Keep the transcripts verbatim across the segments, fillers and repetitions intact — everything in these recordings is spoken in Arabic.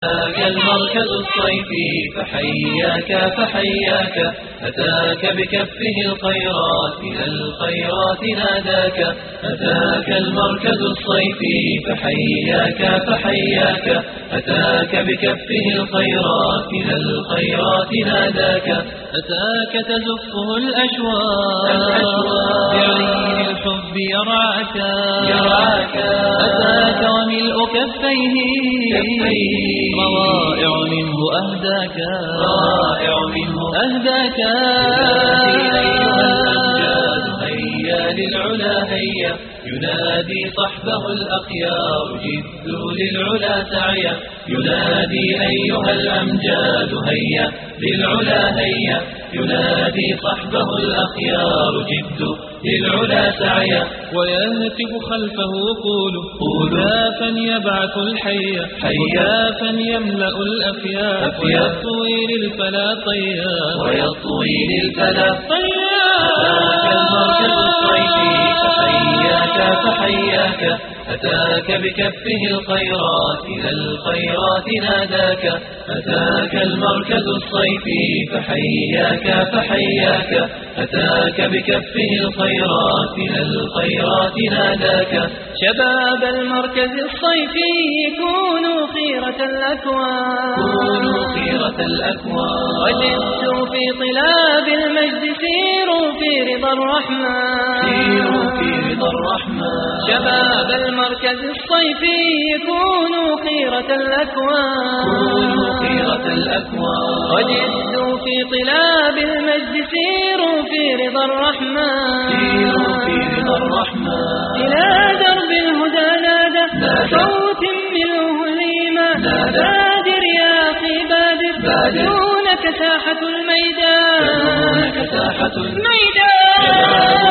أتاك المركز الصيفي فحياك فحياك أتاك بكفه الخيرات من الخيرات ناداك. أتاك المركز الصيفي فحياك فحياك أتاك بكفه الخيرات من الخيرات ناداك. أتاك تزفه الأشواق بعين الحب يرعاك يرعاك أتاك وملء كفيه روائع منه أهداك روائع منه أهداك. هيا للعلا هيا ينادي صحبه الأخيار جدوا للعلا سعيا. ينادي أيها الأمجاد هيا للعلا هيا ينادي صحبه الأخيار جدوا للعلا سعيا. ويهتف خلفه قولوا هتافا يبعث الحيا هتافا يملأ الأفياك ويطوي للفلا طيا ويطوي للفلا طيا. فحياك أتاك بكفه الخيرات إلى الخيرات ناداك. أتاك المركز الصيفي فحياك فحياك أتاك بكفه الخيرات إلى الخيرات ناداك. شباب المركز الصيفي كونوا خيرة الأكوان كونوا خيرة الأكوان وجدوا في طلاب المجد سيروا في رضا الرحمن سيروا في رضا الرحمن. شباب المركز الصيفي كونوا خيرة الأكوان كونوا خيرة الأكوان وجدوا في طلاب المجد سيروا في رضا الرحمن سيروا في رضا الرحمن. إلى درب الهدى نادى صوت منه الإيمان بادر يا أخي بادر دونك ساحة الميدان دونك ساحة الميدان.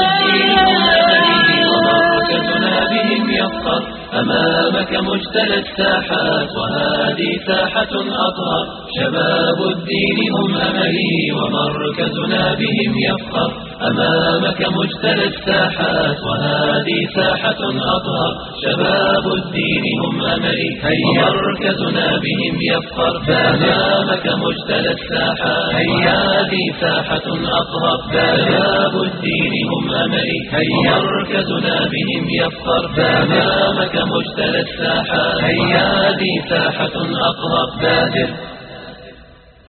ومركزنا بهم يفخر أمامك مجتلى الساحات وهذه ساحة أطهر. شباب الدين هم أملي ومركزنا بهم يفخر أمامك مجتلى الساحات وهذه ساحة أطهر. شباب الدين هم أملي ومركزنا بهم يفخر أمامك مجتلى الساحات وهذه ساحة أطهر. شباب الدين هم أملي ومركزنا بهم يفخر أمامك مجتلى الساحات وهذه ساحة أطهر. بادر